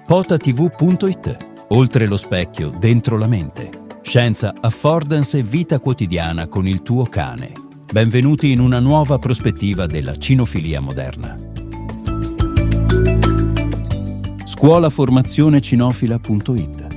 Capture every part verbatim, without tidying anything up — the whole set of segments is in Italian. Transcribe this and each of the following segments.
potatv punto it. Oltre lo specchio, dentro la mente. Scienza, affordance e vita quotidiana con il tuo cane. Benvenuti in una nuova prospettiva della cinofilia moderna. scuola formazione cinofila punto it.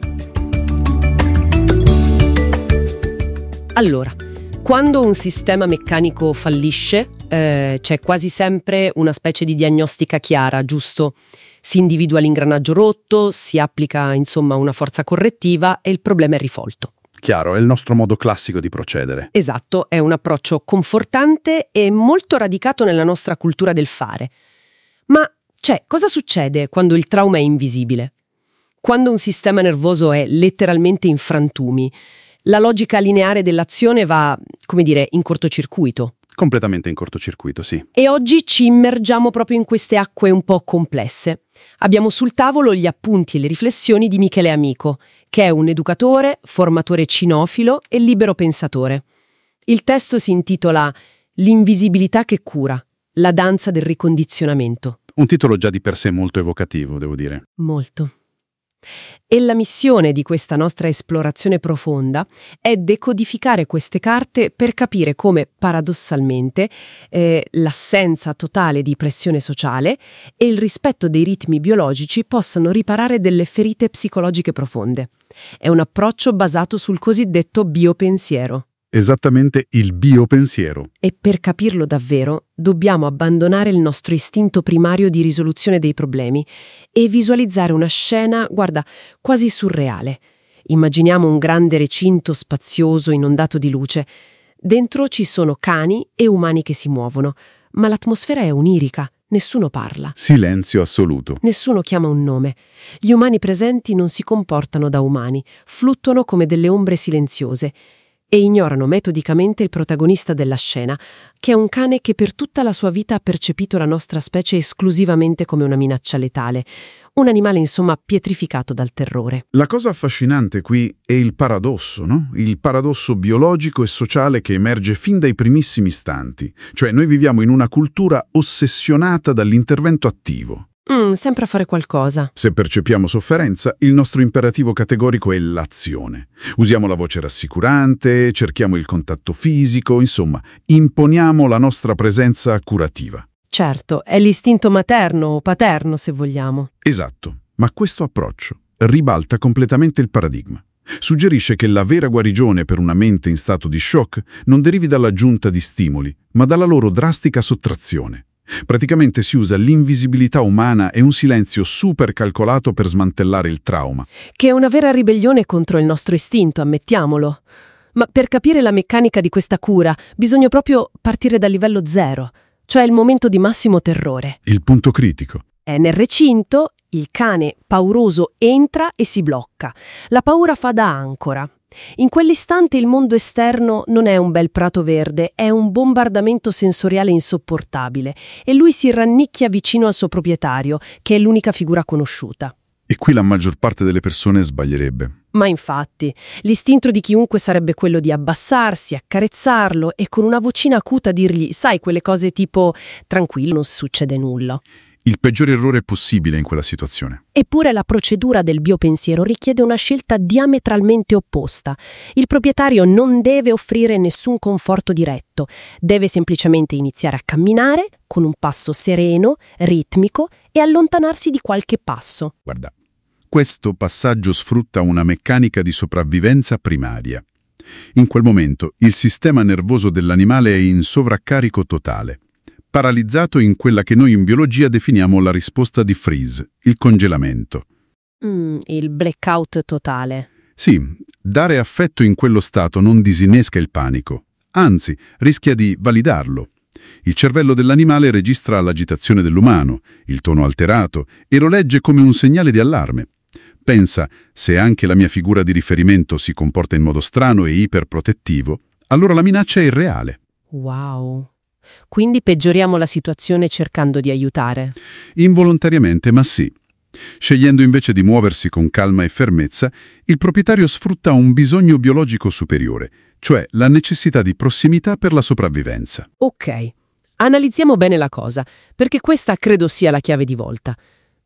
Allora, quando un sistema meccanico fallisce, eh, c'è quasi sempre una specie di diagnostica chiara, giusto? Si individua l'ingranaggio rotto, si applica insomma una forza correttiva e il problema è risolto. Chiaro, è il nostro modo classico di procedere. Esatto, è un approccio confortante e molto radicato nella nostra cultura del fare. Ma, cioè, cosa succede quando il trauma è invisibile? Quando un sistema nervoso è letteralmente in frantumi, la logica lineare dell'azione va, come dire, in cortocircuito. Completamente in cortocircuito, sì. E oggi ci immergiamo proprio in queste acque un po' complesse. Abbiamo sul tavolo gli appunti e le riflessioni di Michele Amico, che è un educatore, formatore cinofilo e libero pensatore. Il testo si intitola L'invisibilità che cura, la danza del ricondizionamento. Un titolo già di per sé molto evocativo, devo dire. Molto. E la missione di questa nostra esplorazione profonda è decodificare queste carte per capire come, paradossalmente, eh, l'assenza totale di pressione sociale e il rispetto dei ritmi biologici possano riparare delle ferite psicologiche profonde. È un approccio basato sul cosiddetto biopensiero. Esattamente il biopensiero. E per capirlo davvero dobbiamo abbandonare il nostro istinto primario di risoluzione dei problemi e visualizzare una scena, guarda, quasi surreale. Immaginiamo un grande recinto spazioso inondato di luce. Dentro ci sono cani e umani che si muovono, ma l'atmosfera è onirica, nessuno parla. Silenzio assoluto. Nessuno chiama un nome. Gli umani presenti non si comportano da umani, fluttuano come delle ombre silenziose e ignorano metodicamente il protagonista della scena, che è un cane che per tutta la sua vita ha percepito la nostra specie esclusivamente come una minaccia letale, un animale insomma pietrificato dal terrore. La cosa affascinante qui è il paradosso, no? Il paradosso biologico e sociale che emerge fin dai primissimi istanti. Cioè noi viviamo in una cultura ossessionata dall'intervento attivo. Mm, sempre a fare qualcosa. Se percepiamo sofferenza, il nostro imperativo categorico è l'azione. Usiamo la voce rassicurante, cerchiamo il contatto fisico, insomma, imponiamo la nostra presenza curativa. Certo, è l'istinto materno o paterno, se vogliamo. Esatto, ma questo approccio ribalta completamente il paradigma. Suggerisce che la vera guarigione per una mente in stato di shock non derivi dall'aggiunta di stimoli, ma dalla loro drastica sottrazione. Praticamente si usa l'invisibilità umana e un silenzio super calcolato per smantellare il trauma. Che è una vera ribellione contro il nostro istinto, ammettiamolo. Ma per capire la meccanica di questa cura bisogna proprio partire dal livello zero, cioè il momento di massimo terrore. Il punto critico. È nel recinto, il cane pauroso entra e si blocca. La paura fa da ancora. In quell'istante il mondo esterno non è un bel prato verde, è un bombardamento sensoriale insopportabile e lui si rannicchia vicino al suo proprietario, che è l'unica figura conosciuta. E qui la maggior parte delle persone sbaglierebbe. Ma infatti, l'istinto di chiunque sarebbe quello di abbassarsi, accarezzarlo e con una vocina acuta dirgli, sai, quelle cose tipo «tranquillo, non succede nulla». Il peggiore errore possibile in quella situazione. Eppure la procedura del biopensiero richiede una scelta diametralmente opposta. Il proprietario non deve offrire nessun conforto diretto, deve semplicemente iniziare a camminare con un passo sereno, ritmico e allontanarsi di qualche passo. Guarda, questo passaggio sfrutta una meccanica di sopravvivenza primaria. In quel momento il sistema nervoso dell'animale è in sovraccarico totale, paralizzato in quella che noi in biologia definiamo la risposta di freeze, il congelamento. Mm, il blackout totale. Sì, dare affetto in quello stato non disinnesca il panico, anzi rischia di validarlo. Il cervello dell'animale registra l'agitazione dell'umano, il tono alterato, e lo legge come un segnale di allarme. Pensa, se anche la mia figura di riferimento si comporta in modo strano e iperprotettivo, allora la minaccia è irreale. Wow. Quindi peggioriamo la situazione cercando di aiutare. Involontariamente, ma sì. Scegliendo invece di muoversi con calma e fermezza, il proprietario sfrutta un bisogno biologico superiore, cioè la necessità di prossimità per la sopravvivenza. Ok, analizziamo bene la cosa, perché questa credo sia la chiave di volta.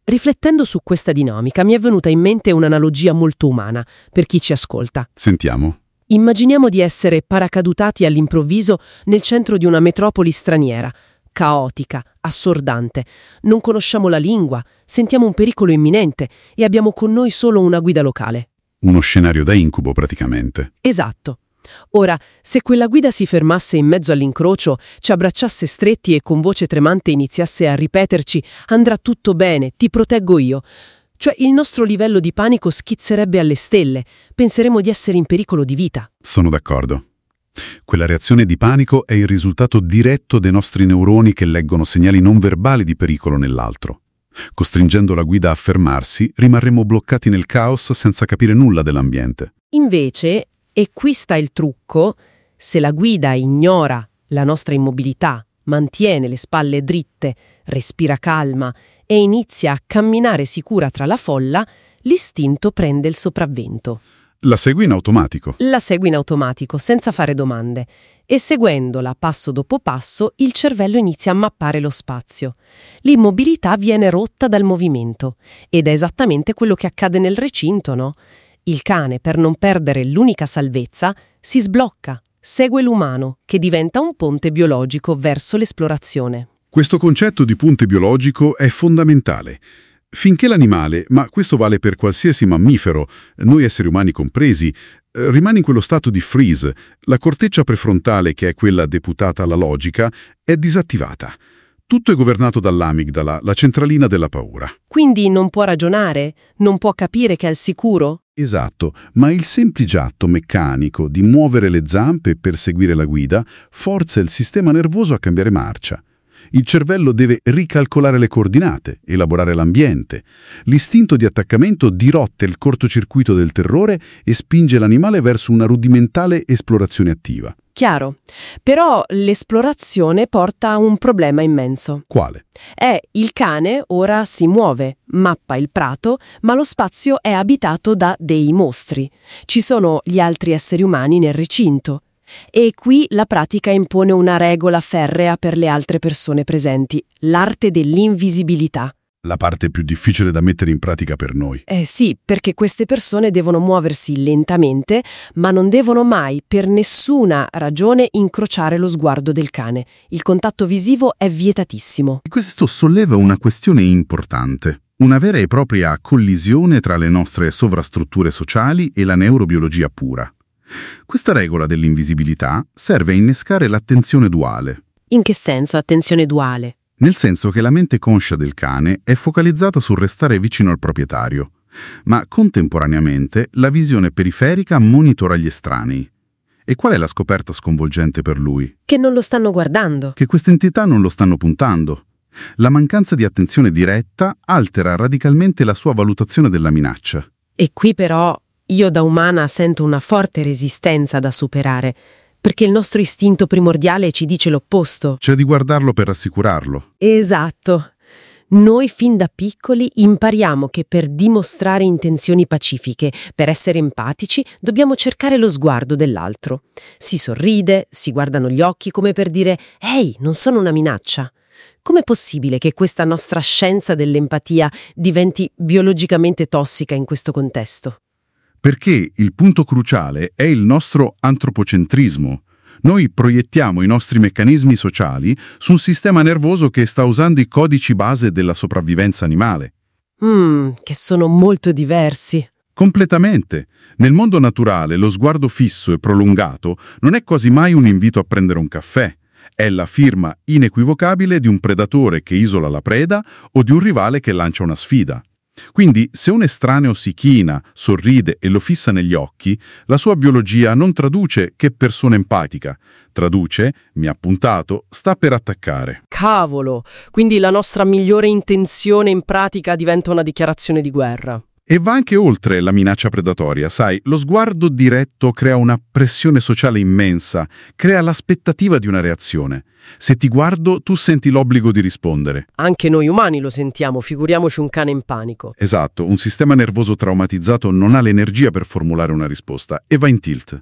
Riflettendo su questa dinamica mi è venuta in mente un'analogia molto umana per chi ci ascolta. Sentiamo. Immaginiamo di essere paracadutati all'improvviso nel centro di una metropoli straniera, caotica, assordante. Non conosciamo la lingua, sentiamo un pericolo imminente e abbiamo con noi solo una guida locale. Uno scenario da incubo praticamente. Esatto. Ora, se quella guida si fermasse in mezzo all'incrocio, ci abbracciasse stretti e con voce tremante iniziasse a ripeterci «Andrà tutto bene, ti proteggo io», cioè il nostro livello di panico schizzerebbe alle stelle, penseremo di essere in pericolo di vita. Sono d'accordo. Quella reazione di panico è il risultato diretto dei nostri neuroni che leggono segnali non verbali di pericolo nell'altro. Costringendo la guida a fermarsi, rimarremo bloccati nel caos senza capire nulla dell'ambiente. Invece, e qui sta il trucco, se la guida ignora la nostra immobilità, mantiene le spalle dritte, respira calma e inizia a camminare sicura tra la folla, l'istinto prende il sopravvento. La segui in automatico. La segui in automatico, senza fare domande, e seguendola passo dopo passo il cervello inizia a mappare lo spazio. L'immobilità viene rotta dal movimento, ed è esattamente quello che accade nel recinto, no? Il cane, per non perdere l'unica salvezza, si sblocca, segue l'umano, che diventa un ponte biologico verso l'esplorazione. Questo concetto di ponte biologico è fondamentale. Finché l'animale, ma questo vale per qualsiasi mammifero, noi esseri umani compresi, rimane in quello stato di freeze, la corteccia prefrontale, che è quella deputata alla logica, è disattivata. Tutto è governato dall'amigdala, la centralina della paura. Quindi non può ragionare? Non può capire che è al sicuro? Esatto, ma il semplice atto meccanico di muovere le zampe per seguire la guida forza il sistema nervoso a cambiare marcia. Il cervello deve ricalcolare le coordinate, elaborare l'ambiente. L'istinto di attaccamento dirotta il cortocircuito del terrore e spinge l'animale verso una rudimentale esplorazione attiva. Chiaro. Però l'esplorazione porta a un problema immenso. Quale? È il cane ora si muove, mappa il prato, ma lo spazio è abitato da dei mostri. Ci sono gli altri esseri umani nel recinto. E qui la pratica impone una regola ferrea per le altre persone presenti, l'arte dell'invisibilità. La parte più difficile da mettere in pratica per noi. Eh sì, perché queste persone devono muoversi lentamente, ma non devono mai, per nessuna ragione, incrociare lo sguardo del cane. Il contatto visivo è vietatissimo. Questo solleva una questione importante. Una vera e propria collisione tra le nostre sovrastrutture sociali e la neurobiologia pura. Questa regola dell'invisibilità serve a innescare l'attenzione duale. In che senso attenzione duale? Nel senso che la mente conscia del cane è focalizzata sul restare vicino al proprietario, ma contemporaneamente la visione periferica monitora gli estranei. E qual è la scoperta sconvolgente per lui? Che non lo stanno guardando. Che queste entità non lo stanno puntando. La mancanza di attenzione diretta altera radicalmente la sua valutazione della minaccia. E qui però io da umana sento una forte resistenza da superare, perché il nostro istinto primordiale ci dice l'opposto. C'è di guardarlo per rassicurarlo. Esatto. Noi fin da piccoli impariamo che per dimostrare intenzioni pacifiche, per essere empatici, dobbiamo cercare lo sguardo dell'altro. Si sorride, si guardano gli occhi come per dire «Ehi, non sono una minaccia». Com'è possibile che questa nostra scienza dell'empatia diventi biologicamente tossica in questo contesto? Perché il punto cruciale è il nostro antropocentrismo. Noi proiettiamo i nostri meccanismi sociali su un sistema nervoso che sta usando i codici base della sopravvivenza animale. Mmm, che sono molto diversi. Completamente. Nel mondo naturale lo sguardo fisso e prolungato non è quasi mai un invito a prendere un caffè. È la firma inequivocabile di un predatore che isola la preda o di un rivale che lancia una sfida. Quindi, se un estraneo si china, sorride e lo fissa negli occhi, la sua biologia non traduce che persona empatica. Traduce, mi ha puntato, sta per attaccare. Cavolo! Quindi la nostra migliore intenzione in pratica diventa una dichiarazione di guerra. E va anche oltre la minaccia predatoria, sai, lo sguardo diretto crea una pressione sociale immensa, crea l'aspettativa di una reazione. Se ti guardo, tu senti l'obbligo di rispondere. Anche noi umani lo sentiamo, figuriamoci un cane in panico. Esatto, un sistema nervoso traumatizzato non ha l'energia per formulare una risposta e va in tilt.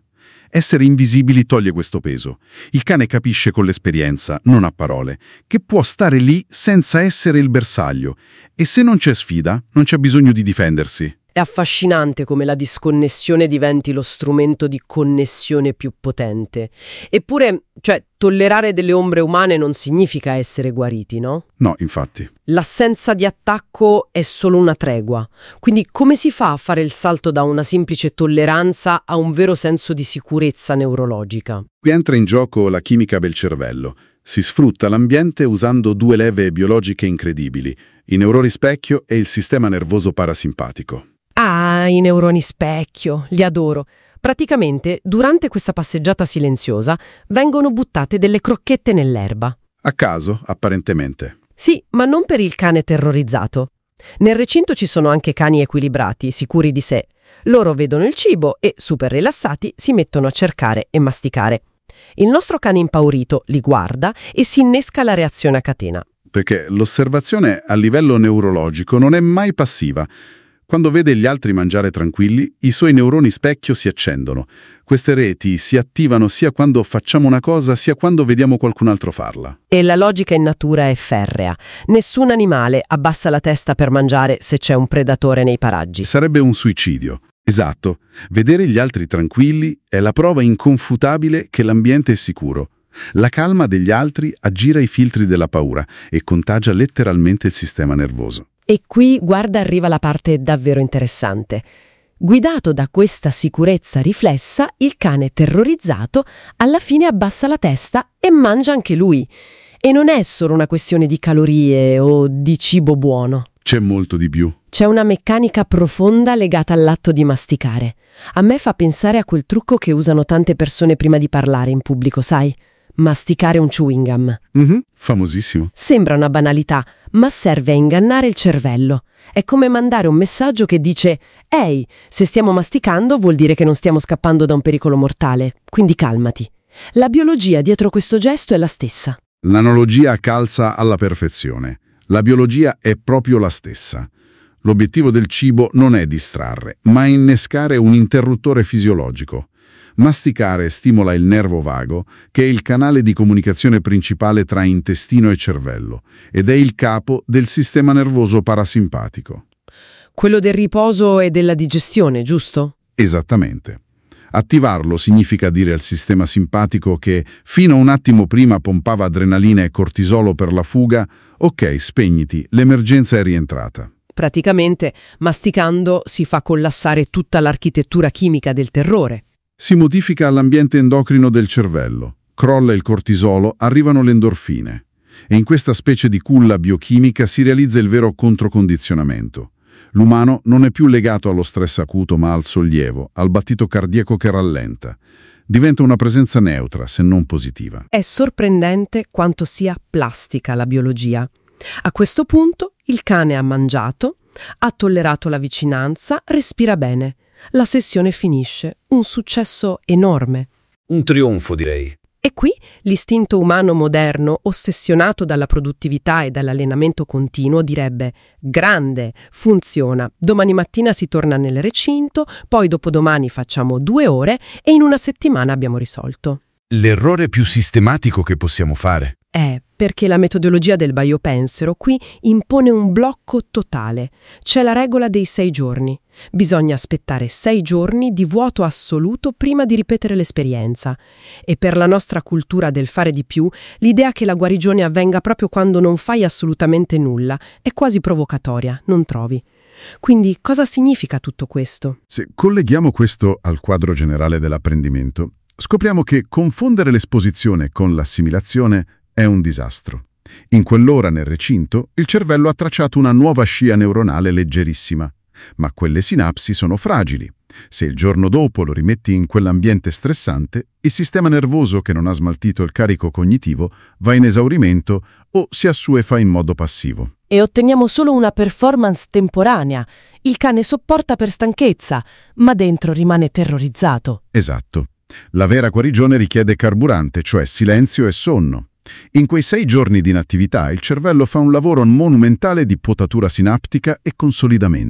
Essere invisibili toglie questo peso. Il cane capisce con l'esperienza, non a parole, che può stare lì senza essere il bersaglio. E se non c'è sfida, non c'è bisogno di difendersi. È affascinante come la disconnessione diventi lo strumento di connessione più potente. Eppure, cioè, tollerare delle ombre umane non significa essere guariti, no? No, infatti. L'assenza di attacco è solo una tregua. Quindi come si fa a fare il salto da una semplice tolleranza a un vero senso di sicurezza neurologica? Qui entra in gioco la chimica del cervello. Si sfrutta l'ambiente usando due leve biologiche incredibili, i neuroni specchio e il sistema nervoso parasimpatico. Ah, i neuroni specchio, li adoro. Praticamente, durante questa passeggiata silenziosa, vengono buttate delle crocchette nell'erba. A caso, apparentemente. Sì, ma non per il cane terrorizzato. Nel recinto ci sono anche cani equilibrati, sicuri di sé. Loro vedono il cibo e, super rilassati, si mettono a cercare e masticare. Il nostro cane impaurito li guarda e si innesca la reazione a catena. Perché l'osservazione a livello neurologico non è mai passiva. Quando vede gli altri mangiare tranquilli, i suoi neuroni specchio si accendono. Queste reti si attivano sia quando facciamo una cosa, sia quando vediamo qualcun altro farla. E la logica in natura è ferrea. Nessun animale abbassa la testa per mangiare se c'è un predatore nei paraggi. Sarebbe un suicidio. Esatto. Vedere gli altri tranquilli è la prova inconfutabile che l'ambiente è sicuro. La calma degli altri aggira i filtri della paura e contagia letteralmente il sistema nervoso. E qui, guarda, arriva la parte davvero interessante. Guidato da questa sicurezza riflessa, il cane terrorizzato alla fine abbassa la testa e mangia anche lui. E non è solo una questione di calorie o di cibo buono. C'è molto di più. C'è una meccanica profonda legata all'atto di masticare. A me fa pensare a quel trucco che usano tante persone prima di parlare in pubblico, sai? Masticare un chewing gum. Mm-hmm, famosissimo. Sembra una banalità, ma serve a ingannare il cervello. È come mandare un messaggio che dice «Ehi, se stiamo masticando vuol dire che non stiamo scappando da un pericolo mortale, quindi calmati». La biologia dietro questo gesto è la stessa. L'analogia calza alla perfezione. La biologia è proprio la stessa. L'obiettivo del cibo non è distrarre, ma innescare un interruttore fisiologico. Masticare stimola il nervo vago, che è il canale di comunicazione principale tra intestino e cervello, ed è il capo del sistema nervoso parasimpatico. Quello del riposo e della digestione, giusto? Esattamente. Attivarlo significa dire al sistema simpatico che fino a un attimo prima pompava adrenalina e cortisolo per la fuga, ok, spegniti, l'emergenza è rientrata. Praticamente, masticando si fa collassare tutta l'architettura chimica del terrore. Si modifica l'ambiente endocrino del cervello, crolla il cortisolo, arrivano le endorfine. E in questa specie di culla biochimica si realizza il vero controcondizionamento. L'umano non è più legato allo stress acuto ma al sollievo, al battito cardiaco che rallenta. Diventa una presenza neutra, se non positiva. È sorprendente quanto sia plastica la biologia. A questo punto il cane ha mangiato, ha tollerato la vicinanza, respira bene. La sessione finisce. Un successo enorme. Un trionfo, direi. E qui l'istinto umano moderno, ossessionato dalla produttività e dall'allenamento continuo, direbbe «Grande, funziona, domani mattina si torna nel recinto, poi dopodomani facciamo due ore e in una settimana abbiamo risolto». L'errore più sistematico che possiamo fare. È perché la metodologia del biopensero qui impone un blocco totale. C'è la regola dei sei giorni. Bisogna aspettare sei giorni di vuoto assoluto prima di ripetere l'esperienza. E per la nostra cultura del fare di più, l'idea che la guarigione avvenga proprio quando non fai assolutamente nulla è quasi provocatoria, non trovi? Quindi cosa significa tutto questo? Se colleghiamo questo al quadro generale dell'apprendimento, scopriamo che confondere l'esposizione con l'assimilazione è un disastro. In quell'ora nel recinto, il cervello ha tracciato una nuova scia neuronale leggerissima, ma quelle sinapsi sono fragili. Se il giorno dopo lo rimetti in quell'ambiente stressante, il sistema nervoso che non ha smaltito il carico cognitivo va in esaurimento o si assuefa in modo passivo. E otteniamo solo una performance temporanea. Il cane sopporta per stanchezza, ma dentro rimane terrorizzato. Esatto. La vera guarigione richiede carburante, cioè silenzio e sonno. In quei sei giorni di inattività il cervello fa un lavoro monumentale di potatura sinaptica e consolidamento.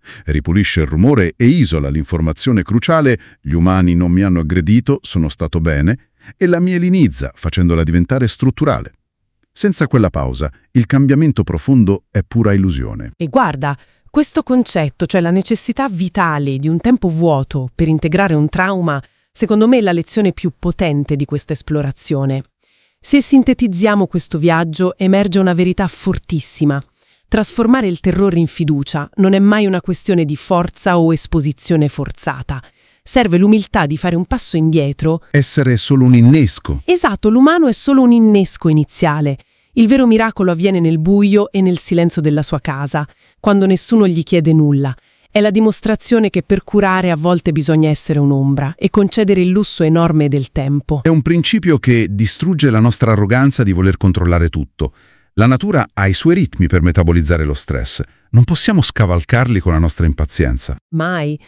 Ripulisce il rumore e isola l'informazione cruciale «gli umani non mi hanno aggredito, sono stato bene» e la mielinizza, facendola diventare strutturale. Senza quella pausa, il cambiamento profondo è pura illusione. E guarda, questo concetto, cioè la necessità vitale di un tempo vuoto per integrare un trauma, secondo me è la lezione più potente di questa esplorazione. Se sintetizziamo questo viaggio, emerge una verità fortissima. Trasformare il terrore in fiducia non è mai una questione di forza o esposizione forzata. Serve l'umiltà di fare un passo indietro. Essere solo un innesco. Esatto, l'umano è solo un innesco iniziale. Il vero miracolo avviene nel buio e nel silenzio della sua casa, quando nessuno gli chiede nulla. È la dimostrazione che per curare a volte bisogna essere un'ombra e concedere il lusso enorme del tempo. È un principio che distrugge la nostra arroganza di voler controllare tutto. La natura ha i suoi ritmi per metabolizzare lo stress. Non possiamo scavalcarli con la nostra impazienza. Mai.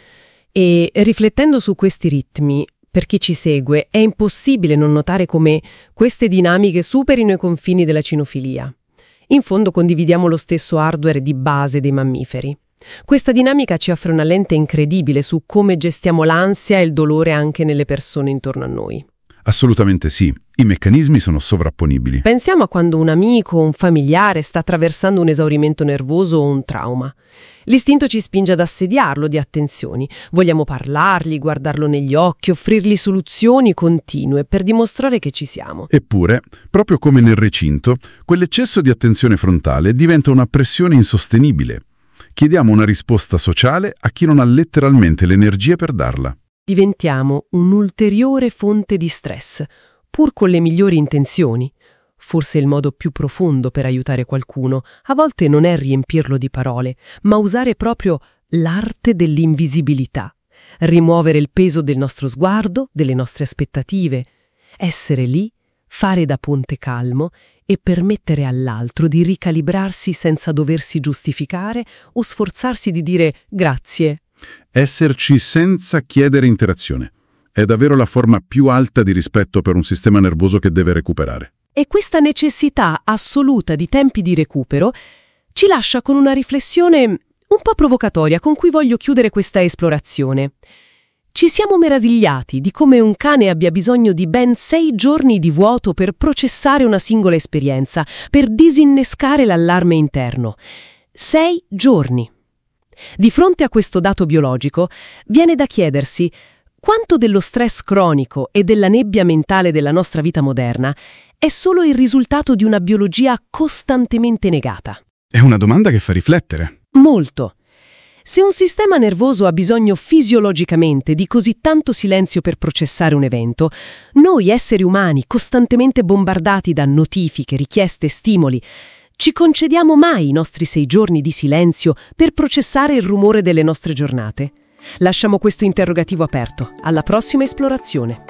E riflettendo su questi ritmi, per chi ci segue, è impossibile non notare come queste dinamiche superino i confini della cinofilia. In fondo condividiamo lo stesso hardware di base dei mammiferi. Questa dinamica ci offre una lente incredibile su come gestiamo l'ansia e il dolore anche nelle persone intorno a noi. Assolutamente sì. I meccanismi sono sovrapponibili. Pensiamo a quando un amico o un familiare sta attraversando un esaurimento nervoso o un trauma. L'istinto ci spinge ad assediarlo di attenzioni. Vogliamo parlargli, guardarlo negli occhi, offrirgli soluzioni continue per dimostrare che ci siamo. Eppure, proprio come nel recinto, quell'eccesso di attenzione frontale diventa una pressione insostenibile. Chiediamo una risposta sociale a chi non ha letteralmente l'energia per darla. Diventiamo un'ulteriore fonte di stress, pur con le migliori intenzioni. Forse il modo più profondo per aiutare qualcuno a volte non è riempirlo di parole, ma usare proprio l'arte dell'invisibilità. Rimuovere il peso del nostro sguardo, delle nostre aspettative. Essere lì, fare da ponte calmo e permettere all'altro di ricalibrarsi senza doversi giustificare o sforzarsi di dire grazie. Esserci senza chiedere interazione. È davvero la forma più alta di rispetto per un sistema nervoso che deve recuperare. E questa necessità assoluta di tempi di recupero ci lascia con una riflessione un po' provocatoria con cui voglio chiudere questa esplorazione. Ci siamo meravigliati di come un cane abbia bisogno di ben sei giorni di vuoto per processare una singola esperienza, per disinnescare l'allarme interno. Sei giorni. Di fronte a questo dato biologico, viene da chiedersi quanto dello stress cronico e della nebbia mentale della nostra vita moderna è solo il risultato di una biologia costantemente negata. È una domanda che fa riflettere. Molto. Se un sistema nervoso ha bisogno fisiologicamente di così tanto silenzio per processare un evento, noi esseri umani, costantemente bombardati da notifiche, richieste, stimoli, ci concediamo mai i nostri sei giorni di silenzio per processare il rumore delle nostre giornate? Lasciamo questo interrogativo aperto. Alla prossima esplorazione.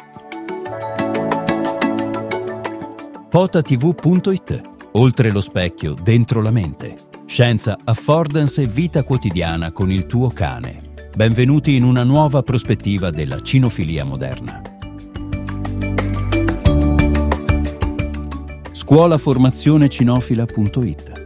potativ punto it. Oltre lo specchio, dentro la mente. Scienza, affordance e vita quotidiana con il tuo cane. Benvenuti in una nuova prospettiva della cinofilia moderna. scuola formazione cinofila punto it